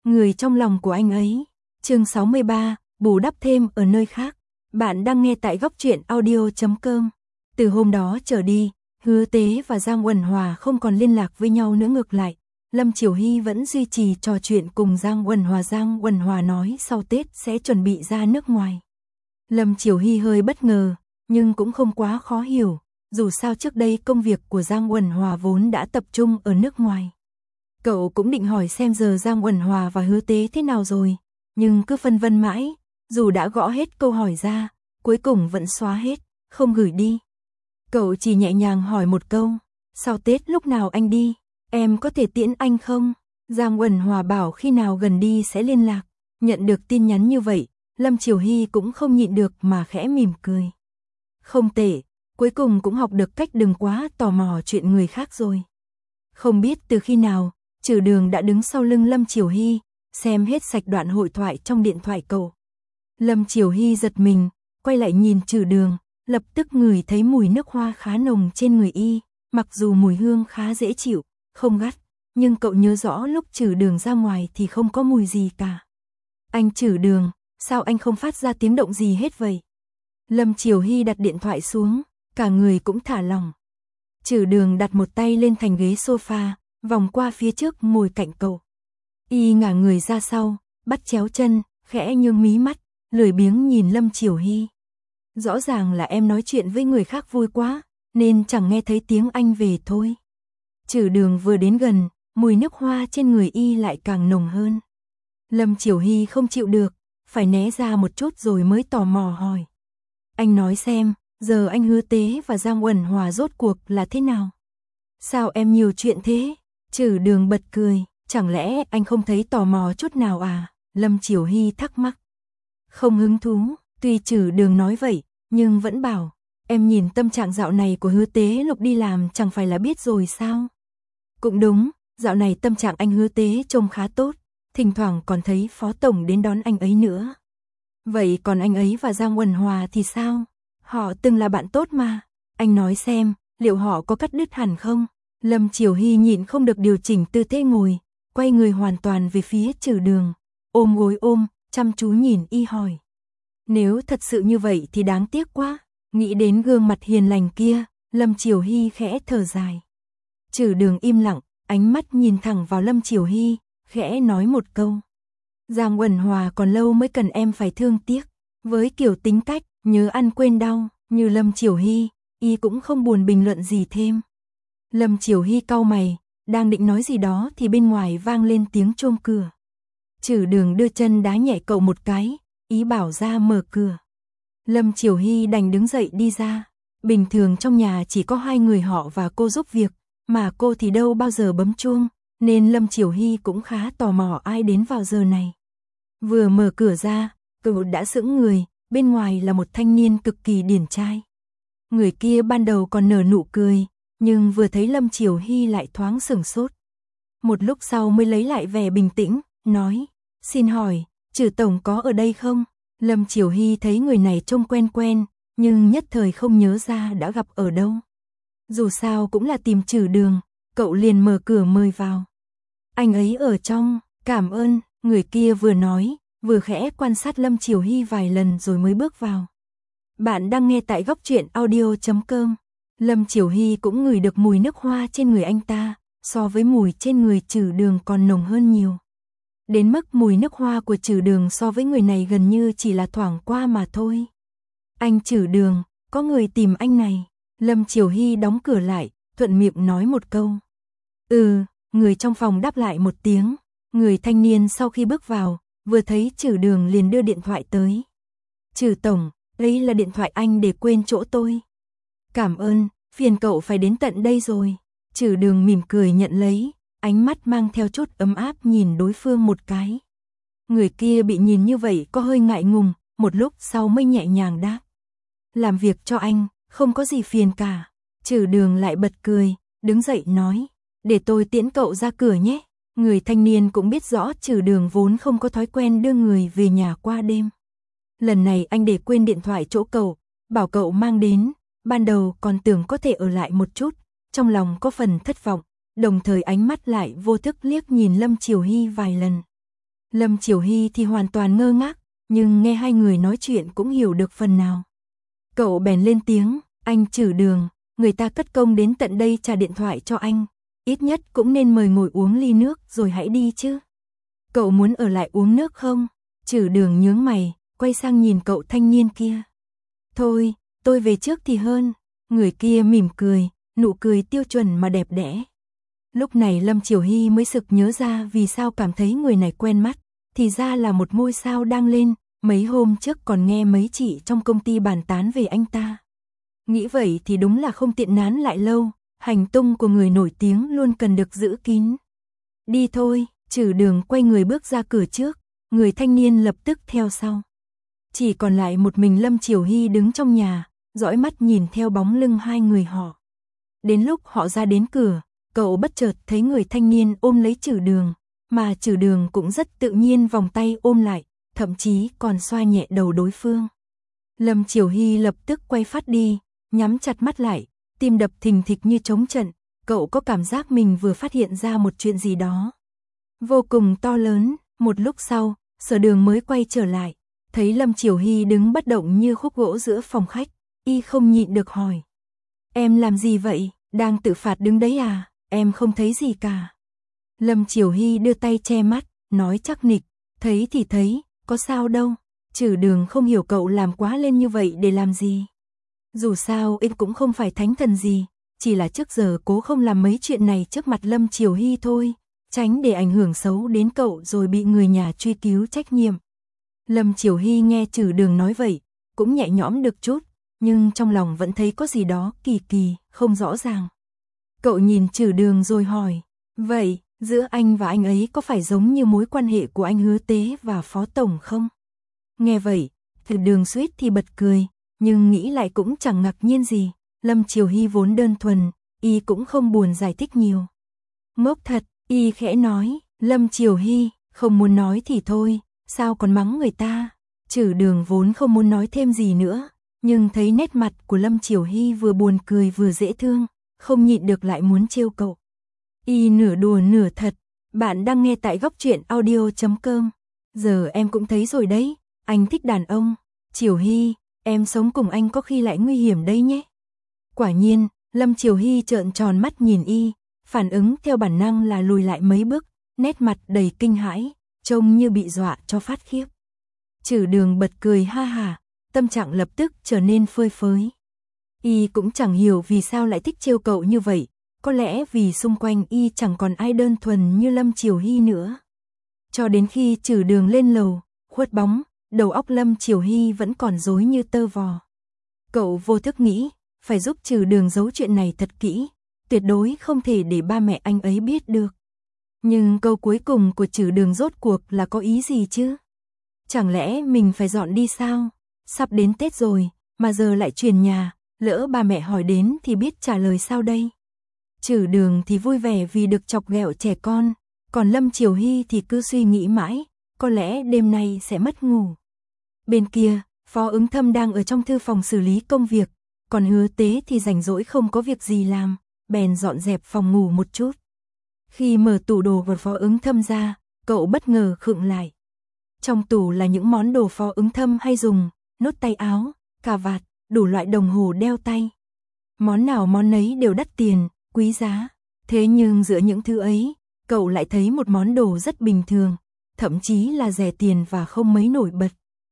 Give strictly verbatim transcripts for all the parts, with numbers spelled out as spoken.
người trong lòng của anh ấy. Chương sáu mươi ba, bù đắp thêm ở nơi khác. Bạn đang nghe tại góc truyện audio chấm com. Từ hôm đó trở đi, Hứa Tế và Giang Uẩn Hòa không còn liên lạc với nhau nữa, ngược lại, Lâm Chiểu Hy vẫn duy trì trò chuyện cùng Giang Uẩn Hòa. Giang Uẩn Hòa nói sau Tết sẽ chuẩn bị ra nước ngoài. Lâm Chiểu Hy hơi bất ngờ, nhưng cũng không quá khó hiểu, dù sao trước đây công việc của Giang Uẩn Hòa vốn đã tập trung ở nước ngoài. Cậu cũng định hỏi xem giờ Giang Uẩn Hòa và Hứa Tế thế nào rồi, nhưng cứ phân vân mãi, dù đã gõ hết câu hỏi ra, cuối cùng vẫn xóa hết, không gửi đi. Cậu chỉ nhẹ nhàng hỏi một câu, sau Tết lúc nào anh đi, em có thể tiễn anh không? Giang Uẩn Hòa bảo khi nào gần đi sẽ liên lạc. Nhận được tin nhắn như vậy, Lâm Chiểu Hy cũng không nhịn được mà khẽ mỉm cười. Không tệ, cuối cùng cũng học được cách đừng quá tò mò chuyện người khác rồi. Không biết từ khi nào, Trừ Đường đã đứng sau lưng Lâm Chiểu Hy, xem hết sạch đoạn hội thoại trong điện thoại cậu. Lâm Chiểu Hy giật mình, quay lại nhìn Trừ Đường, lập tức ngửi thấy mùi nước hoa khá nồng trên người y, mặc dù mùi hương khá dễ chịu, không gắt, nhưng cậu nhớ rõ lúc Trừ Đường ra ngoài thì không có mùi gì cả. Anh Trừ Đường, sao anh không phát ra tiếng động gì hết vậy? Lâm Chiểu Hy đặt điện thoại xuống, cả người cũng thả lỏng. Trừ Đường đặt một tay lên thành ghế sofa, vòng qua phía trước ngồi cạnh cậu. Y ngả người ra sau, bắt chéo chân, khẽ nhướng mí mắt, lười biếng nhìn Lâm Chiểu Hy. Rõ ràng là em nói chuyện với người khác vui quá, nên chẳng nghe thấy tiếng anh về thôi. Trừ Đường vừa đến gần, mùi nước hoa trên người y lại càng nồng hơn. Lâm Chiểu Hy không chịu được, phải né ra một chút rồi mới tò mò hỏi. Anh nói xem, giờ anh Hứa Tế và Giang Uẩn Hòa rốt cuộc là thế nào? Sao em nhiều chuyện thế? Trừ Đường bật cười, chẳng lẽ anh không thấy tò mò chút nào à? Lâm Chiểu Hy thắc mắc. Không hứng thú, tuy Trừ Đường nói vậy, nhưng vẫn bảo, em nhìn tâm trạng dạo này của Hứa Tế lúc đi làm chẳng phải là biết rồi sao? Cũng đúng, dạo này tâm trạng anh Hứa Tế trông khá tốt, thỉnh thoảng còn thấy Phó Tổng đến đón anh ấy nữa. Vậy còn anh ấy và Giang Uẩn Hòa thì sao? Họ từng là bạn tốt mà, anh nói xem, liệu họ có cắt đứt hẳn không? Lâm Chiểu Hy nhịn không được điều chỉnh tư thế ngồi, quay người hoàn toàn về phía Trừ Đường, ôm gối ôm, chăm chú nhìn y hỏi. Nếu thật sự như vậy thì đáng tiếc quá, nghĩ đến gương mặt hiền lành kia, Lâm Chiểu Hy khẽ thở dài. Trừ Đường im lặng, ánh mắt nhìn thẳng vào Lâm Chiểu Hy, khẽ nói một câu. Giang Uẩn Hòa còn lâu mới cần em phải thương tiếc, với kiểu tính cách, nhớ ăn quên đau, như Lâm Chiểu Hy, y cũng không buồn bình luận gì thêm. Lâm Chiểu Hy cau mày, đang định nói gì đó thì bên ngoài vang lên tiếng chuông cửa. Trừ Đường đưa chân đá nhẹ cậu một cái, ý bảo ra mở cửa. Lâm Chiểu Hy đành đứng dậy đi ra. Bình thường trong nhà chỉ có hai người họ và cô giúp việc, mà cô thì đâu bao giờ bấm chuông, nên Lâm Chiểu Hy cũng khá tò mò ai đến vào giờ này. Vừa mở cửa ra, cậu đã sững người, bên ngoài là một thanh niên cực kỳ điển trai. Người kia ban đầu còn nở nụ cười, nhưng vừa thấy Lâm Chiểu Hy lại thoáng sửng sốt. Một lúc sau mới lấy lại vẻ bình tĩnh, nói, xin hỏi, Trừ Tổng có ở đây không? Lâm Chiểu Hy thấy người này trông quen quen, nhưng nhất thời không nhớ ra đã gặp ở đâu. Dù sao cũng là tìm Trừ Đường, cậu liền mở cửa mời vào. Anh ấy ở trong, cảm ơn, người kia vừa nói, vừa khẽ quan sát Lâm Chiểu Hy vài lần rồi mới bước vào. Bạn đang nghe tại góc truyện audio chấm com. Lâm Chiểu Hy cũng ngửi được mùi nước hoa trên người anh ta, so với mùi trên người Trừ Đường còn nồng hơn nhiều. Đến mức mùi nước hoa của Trừ Đường so với người này gần như chỉ là thoảng qua mà thôi. Anh Trừ Đường, có người tìm anh này. Lâm Chiểu Hy đóng cửa lại, thuận miệng nói một câu. Ừ, người trong phòng đáp lại một tiếng. Người thanh niên sau khi bước vào, vừa thấy Trừ Đường liền đưa điện thoại tới. Trừ Tổng, đây là điện thoại anh để quên chỗ tôi. Cảm ơn, phiền cậu phải đến tận đây rồi. Trừ Đường mỉm cười nhận lấy, ánh mắt mang theo chút ấm áp nhìn đối phương một cái. Người kia bị nhìn như vậy có hơi ngại ngùng, một lúc sau mới nhẹ nhàng đáp. Làm việc cho anh, không có gì phiền cả. Trừ Đường lại bật cười, đứng dậy nói, để tôi tiễn cậu ra cửa nhé. Người thanh niên cũng biết rõ Trừ Đường vốn không có thói quen đưa người về nhà qua đêm. Lần này anh để quên điện thoại chỗ cậu, bảo cậu mang đến, ban đầu còn tưởng có thể ở lại một chút, trong lòng có phần thất vọng, đồng thời ánh mắt lại vô thức liếc nhìn Lâm Chiểu Hy vài lần. Lâm Chiểu Hy thì hoàn toàn ngơ ngác, nhưng nghe hai người nói chuyện cũng hiểu được phần nào. Cậu bèn lên tiếng, anh Trử Đường, người ta cất công đến tận đây trả điện thoại cho anh, ít nhất cũng nên mời ngồi uống ly nước rồi hãy đi chứ. Cậu muốn ở lại uống nước không? Trử Đường nhướng mày, quay sang nhìn cậu thanh niên kia. Thôi, tôi về trước thì hơn. Người kia mỉm cười, nụ cười tiêu chuẩn mà đẹp đẽ. Lúc này Lâm Chiểu Hy mới sực nhớ ra vì sao cảm thấy người này quen mắt, thì ra là một ngôi sao đang lên, mấy hôm trước còn nghe mấy chị trong công ty bàn tán về anh ta. Nghĩ vậy thì đúng là không tiện nán lại lâu, hành tung của người nổi tiếng luôn cần được giữ kín. Đi thôi, Trử Đường quay người bước ra cửa trước, người thanh niên lập tức theo sau. Chỉ còn lại một mình Lâm Chiểu Hy đứng trong nhà, dõi mắt nhìn theo bóng lưng hai người họ. Đến lúc họ ra đến cửa, cậu bất chợt thấy người thanh niên ôm lấy Trử Đường, mà Trử Đường cũng rất tự nhiên vòng tay ôm lại, thậm chí còn xoa nhẹ đầu đối phương. Lâm Chiểu Hy lập tức quay phát đi, nhắm chặt mắt lại, tim đập thình thịch như trống trận, cậu có cảm giác mình vừa phát hiện ra một chuyện gì đó vô cùng to lớn. Một lúc sau, Sở Đường mới quay trở lại, thấy Lâm Chiểu Hy đứng bất động như khúc gỗ giữa phòng khách, y không nhịn được hỏi. Em làm gì vậy, đang tự phạt đứng đấy à, em không thấy gì cả. Lâm Chiểu Hy đưa tay che mắt, nói chắc nịch, thấy thì thấy, có sao đâu. Trử Đường không hiểu cậu làm quá lên như vậy để làm gì. Dù sao anh cũng không phải thánh thần gì, chỉ là trước giờ cố không làm mấy chuyện này trước mặt Lâm Chiểu Hy thôi, tránh để ảnh hưởng xấu đến cậu rồi bị người nhà truy cứu trách nhiệm. Lâm Chiểu Hy nghe Trử Đường nói vậy, cũng nhẹ nhõm được chút, nhưng trong lòng vẫn thấy có gì đó kỳ kỳ, không rõ ràng. Cậu nhìn Trử Đường rồi hỏi, vậy, giữa anh và anh ấy có phải giống như mối quan hệ của anh Hứa Tế và Phó Tổng không? Nghe vậy, Trử Đường suýt thì bật cười, nhưng nghĩ lại cũng chẳng ngạc nhiên gì. Lâm Chiểu Hy vốn đơn thuần, y cũng không buồn giải thích nhiều. Ngốc thật, y khẽ nói, Lâm Chiểu Hy, không muốn nói thì thôi, sao còn mắng người ta. Trử Đường vốn không muốn nói thêm gì nữa, nhưng thấy nét mặt của Lâm Chiểu Hy vừa buồn cười vừa dễ thương, không nhịn được lại muốn trêu cậu. Y nửa đùa nửa thật, bạn đang nghe tại góc truyện audio chấm com. Giờ em cũng thấy rồi đấy, anh thích đàn ông. Chiểu Hy, em sống cùng anh có khi lại nguy hiểm đấy nhé. Quả nhiên, Lâm Chiểu Hy trợn tròn mắt nhìn y, phản ứng theo bản năng là lùi lại mấy bước, nét mặt đầy kinh hãi, trông như bị dọa cho phát khiếp. Trử Đường bật cười ha hả, tâm trạng lập tức trở nên phơi phới. Y cũng chẳng hiểu vì sao lại thích trêu cậu như vậy, có lẽ vì xung quanh y chẳng còn ai đơn thuần như Lâm Chiểu Hy nữa. Cho đến khi Trử Đường lên lầu, khuất bóng, đầu óc Lâm Chiểu Hy vẫn còn rối như tơ vò. Cậu vô thức nghĩ, phải giúp Trử Đường giấu chuyện này thật kỹ, tuyệt đối không thể để ba mẹ anh ấy biết được. Nhưng câu cuối cùng của Trử Đường rốt cuộc là có ý gì chứ? Chẳng lẽ mình phải dọn đi sao? Sắp đến Tết rồi, mà giờ lại chuyển nhà, lỡ ba mẹ hỏi đến thì biết trả lời sao đây? Trử Đường thì vui vẻ vì được chọc ghẹo trẻ con, còn Lâm Chiểu Hy thì cứ suy nghĩ mãi, có lẽ đêm nay sẽ mất ngủ. Bên kia, Phó Ứng Thâm đang ở trong thư phòng xử lý công việc, còn Hứa Tế thì rảnh rỗi không có việc gì làm, bèn dọn dẹp phòng ngủ một chút. Khi mở tủ đồ của Phó Ứng Thâm ra, cậu bất ngờ khựng lại. Trong tủ là những món đồ Phó Ứng Thâm hay dùng, nốt tay áo, cà vạt, đủ loại đồng hồ đeo tay. Món nào món nấy đều đắt tiền, quý giá. Thế nhưng giữa những thứ ấy, cậu lại thấy một món đồ rất bình thường, thậm chí là rẻ tiền và không mấy nổi bật.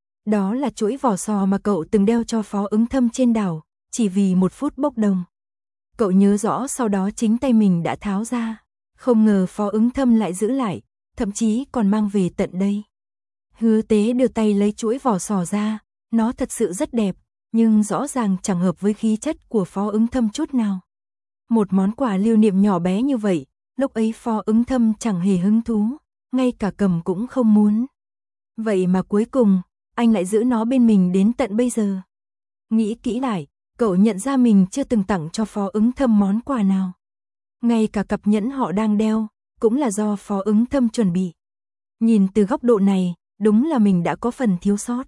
Đó là chuỗi vỏ sò mà cậu từng đeo cho Phó Ứng Thâm trên đảo, chỉ vì một phút bốc đồng. Cậu nhớ rõ sau đó chính tay mình đã tháo ra, không ngờ Phó Ứng Thâm lại giữ lại, thậm chí còn mang về tận đây. Hứa Tế đưa tay lấy chuỗi vỏ sò ra, nó thật sự rất đẹp, nhưng rõ ràng chẳng hợp với khí chất của Phó Ứng Thâm chút nào. Một món quà lưu niệm nhỏ bé như vậy, lúc ấy Phó Ứng Thâm chẳng hề hứng thú, ngay cả cầm cũng không muốn. Vậy mà cuối cùng, anh lại giữ nó bên mình đến tận bây giờ. Nghĩ kỹ lại, cậu nhận ra mình chưa từng tặng cho Phó Ứng Thâm món quà nào. Ngay cả cặp nhẫn họ đang đeo, cũng là do Phó Ứng Thâm chuẩn bị. Nhìn từ góc độ này, đúng là mình đã có phần thiếu sót.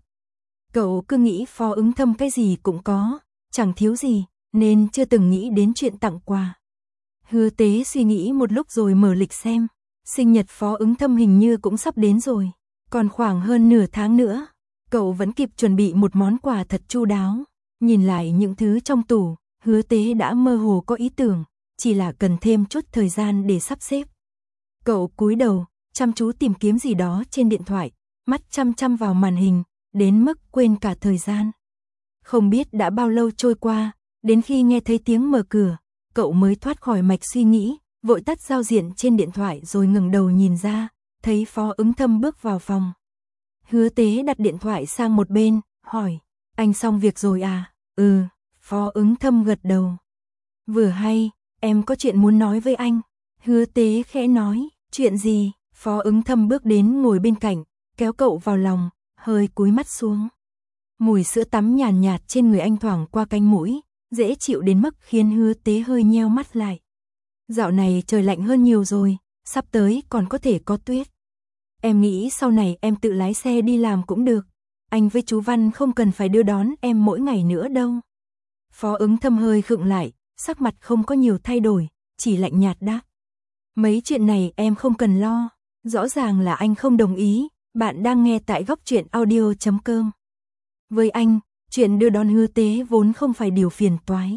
Cậu cứ nghĩ Phó Ứng Thâm cái gì cũng có, chẳng thiếu gì, nên chưa từng nghĩ đến chuyện tặng quà. Hứa Tế suy nghĩ một lúc rồi mở lịch xem, Sinh nhật Phó Ứng Thâm hình như cũng sắp đến rồi, còn khoảng hơn nửa tháng nữa, cậu vẫn kịp chuẩn bị một món quà thật chu đáo. Nhìn lại những thứ trong tủ, Hứa Tế đã mơ hồ có ý tưởng, chỉ là cần thêm chút thời gian để sắp xếp. Cậu cúi đầu, chăm chú tìm kiếm gì đó trên điện thoại, mắt chăm chăm vào màn hình, đến mức quên cả thời gian. Không biết đã bao lâu trôi qua, đến khi nghe thấy tiếng mở cửa, cậu mới thoát khỏi mạch suy nghĩ, vội tắt giao diện trên điện thoại rồi ngẩng đầu nhìn ra, thấy Phó Ứng Thâm bước vào phòng. Hứa Tế đặt điện thoại sang một bên, hỏi, anh xong việc rồi à? Ừ, Phó Ứng Thâm gật đầu. Vừa hay, em có chuyện muốn nói với anh. Hứa Tế khẽ nói, chuyện gì? Phó Ứng Thâm bước đến ngồi bên cạnh, kéo cậu vào lòng, hơi cúi mắt xuống. Mùi sữa tắm nhàn nhạt, nhạt trên người anh thoảng qua cánh mũi, dễ chịu đến mức khiến Hứa Tế hơi nheo mắt lại. Dạo này trời lạnh hơn nhiều rồi, sắp tới còn có thể có tuyết. Em nghĩ sau này em tự lái xe đi làm cũng được. Anh với chú Văn không cần phải đưa đón em mỗi ngày nữa đâu. Phó Ứng Thâm hơi khựng lại, sắc mặt không có nhiều thay đổi, chỉ lạnh nhạt đáp. Mấy chuyện này em không cần lo, rõ ràng là anh không đồng ý. Bạn đang nghe tại góc truyện audio chấm com. Với anh, chuyện đưa đón Hứa Tế vốn không phải điều phiền toái.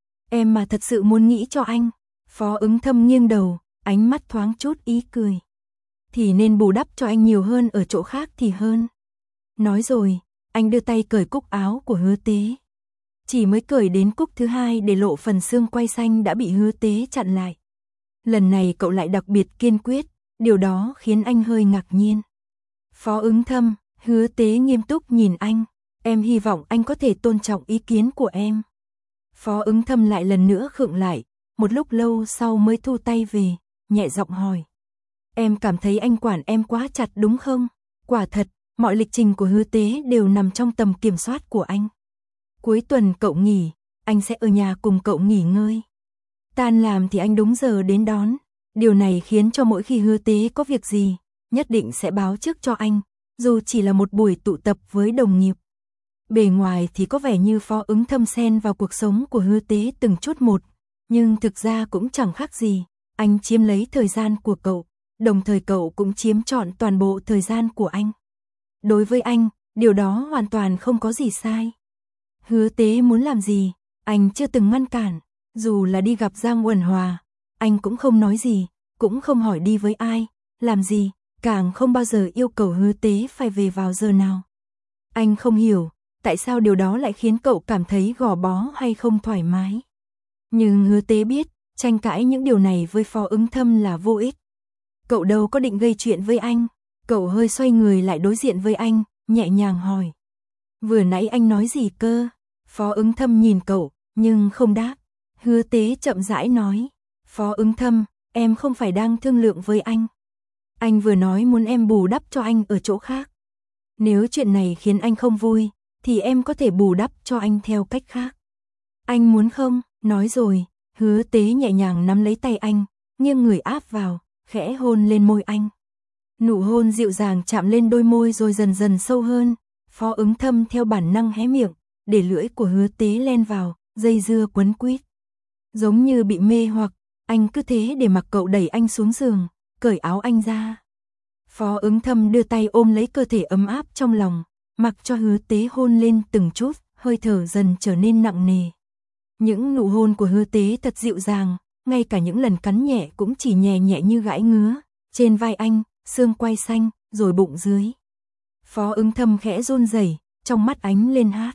Em mà thật sự muốn nghĩ cho anh. Phó Ứng Thâm nghiêng đầu, ánh mắt thoáng chút ý cười. Thì nên bù đắp cho anh nhiều hơn ở chỗ khác thì hơn. Nói rồi, anh đưa tay cởi cúc áo của Hứa Tế. Chỉ mới cởi đến cúc thứ hai để lộ phần xương quai xanh đã bị Hứa Tế chặn lại. Lần này cậu lại đặc biệt kiên quyết, điều đó khiến anh hơi ngạc nhiên. Phó Ứng Thâm, Hứa Tế nghiêm túc nhìn anh, em hy vọng anh có thể tôn trọng ý kiến của em. Phó Ứng Thâm lại lần nữa khựng lại, một lúc lâu sau mới thu tay về, nhẹ giọng hỏi. Em cảm thấy anh quản em quá chặt đúng không? Quả thật, mọi lịch trình của Hứa Tế đều nằm trong tầm kiểm soát của anh. Cuối tuần cậu nghỉ, anh sẽ ở nhà cùng cậu nghỉ ngơi. Tan làm thì anh đúng giờ đến đón. Điều này khiến cho mỗi khi Hứa Tế có việc gì, nhất định sẽ báo trước cho anh, dù chỉ là một buổi tụ tập với đồng nghiệp. Bề ngoài thì có vẻ như Phó Ứng Thâm xen vào cuộc sống của Hứa Tế từng chút một, nhưng thực ra cũng chẳng khác gì. Anh chiếm lấy thời gian của cậu, đồng thời cậu cũng chiếm trọn toàn bộ thời gian của anh. Đối với anh, điều đó hoàn toàn không có gì sai. Hứa Tế muốn làm gì, anh chưa từng ngăn cản, dù là đi gặp Giang Uẩn Hòa, anh cũng không nói gì, cũng không hỏi đi với ai, làm gì, càng không bao giờ yêu cầu Hứa Tế phải về vào giờ nào. Anh không hiểu, tại sao điều đó lại khiến cậu cảm thấy gò bó hay không thoải mái. Nhưng Hứa Tế biết, tranh cãi những điều này với Phó Ứng Thâm là vô ích. Cậu đâu có định gây chuyện với anh. Cậu hơi xoay người lại đối diện với anh, nhẹ nhàng hỏi. Vừa nãy anh nói gì cơ? Phó Ứng Thâm nhìn cậu, nhưng không đáp. Hứa Tế chậm rãi nói. Phó Ứng Thâm, em không phải đang thương lượng với anh. Anh vừa nói muốn em bù đắp cho anh ở chỗ khác. Nếu chuyện này khiến anh không vui, thì em có thể bù đắp cho anh theo cách khác. Anh muốn không? Nói rồi, Hứa Tế nhẹ nhàng nắm lấy tay anh, nghiêng người áp vào, khẽ hôn lên môi anh. Nụ hôn dịu dàng chạm lên đôi môi rồi dần dần sâu hơn. Phó Ứng Thâm theo bản năng hé miệng, để lưỡi của Hứa Tế len vào, dây dưa quấn quýt. Giống như bị mê hoặc, anh cứ thế để mặc cậu đẩy anh xuống giường, cởi áo anh ra. Phó Ứng Thâm đưa tay ôm lấy cơ thể ấm áp trong lòng, mặc cho Hứa Tế hôn lên từng chút, hơi thở dần trở nên nặng nề. Những nụ hôn của Hứa Tế thật dịu dàng, ngay cả những lần cắn nhẹ cũng chỉ nhẹ nhẹ như gãi ngứa, trên vai anh, xương quai xanh, rồi bụng dưới. Phó Ứng Thâm khẽ run rẩy, trong mắt ánh lên hát.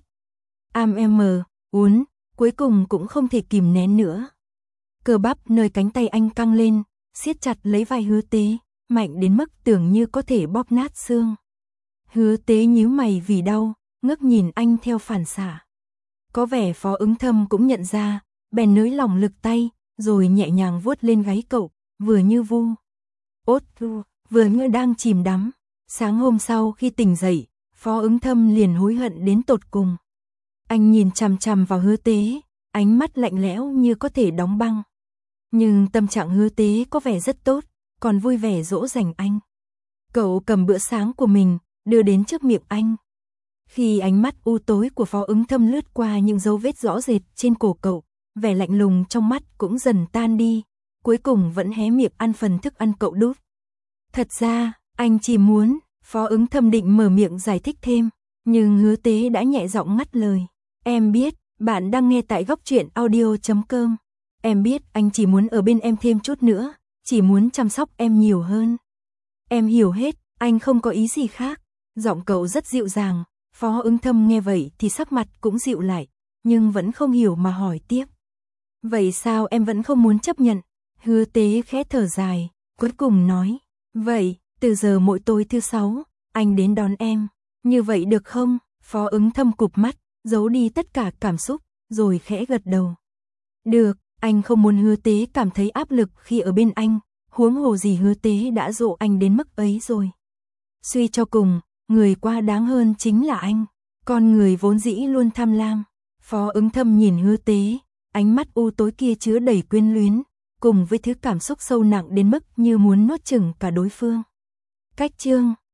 Am em mờ, uốn, cuối cùng cũng không thể kìm nén nữa. Cơ bắp nơi cánh tay anh căng lên, siết chặt lấy vai Hứa Tế, mạnh đến mức tưởng như có thể bóp nát xương. Hứa Tế nhíu mày vì đau, ngước nhìn anh theo phản xạ. Có vẻ Phó Ứng Thâm cũng nhận ra, bèn nới lỏng lực tay, rồi nhẹ nhàng vuốt lên gáy cậu, vừa như vu. Ốt vu, vừa như đang chìm đắm. Sáng hôm sau khi tỉnh dậy, Phó Ứng Thâm liền hối hận đến tột cùng. Anh nhìn chằm chằm vào Hứa Tế, ánh mắt lạnh lẽo như có thể đóng băng. Nhưng tâm trạng Hứa Tế có vẻ rất tốt, còn vui vẻ dỗ dành anh. Cậu cầm bữa sáng của mình, đưa đến trước miệng anh. Khi ánh mắt u tối của Phó Ứng Thâm lướt qua những dấu vết rõ rệt trên cổ cậu, vẻ lạnh lùng trong mắt cũng dần tan đi, cuối cùng vẫn hé miệng ăn phần thức ăn cậu đút. Thật ra, anh chỉ muốn, Phó Ứng Thâm định mở miệng giải thích thêm, nhưng Hứa Tế đã nhẹ giọng ngắt lời. Em biết, bạn đang nghe tại góc truyện audio chấm com. Em biết anh chỉ muốn ở bên em thêm chút nữa, chỉ muốn chăm sóc em nhiều hơn. Em hiểu hết, anh không có ý gì khác. Giọng cậu rất dịu dàng, Phó Ứng Thâm nghe vậy thì sắc mặt cũng dịu lại, nhưng vẫn không hiểu mà hỏi tiếp. Vậy sao em vẫn không muốn chấp nhận? Hứa Tế khẽ thở dài, cuối cùng nói. Vậy, từ giờ mỗi tối thứ sáu, anh đến đón em. Như vậy được không? Phó Ứng Thâm cụp mắt, giấu đi tất cả cảm xúc, rồi khẽ gật đầu. Được, anh không muốn Hứa Tế cảm thấy áp lực khi ở bên anh, huống hồ gì Hứa Tế đã dỗ anh đến mức ấy rồi. Suy cho cùng, người quá đáng hơn chính là anh, con người vốn dĩ luôn tham lam. Phó Ứng Thâm nhìn Hứa Tế, ánh mắt u tối kia chứa đầy quyến luyến, cùng với thứ cảm xúc sâu nặng đến mức như muốn nuốt chửng cả đối phương. Cách chương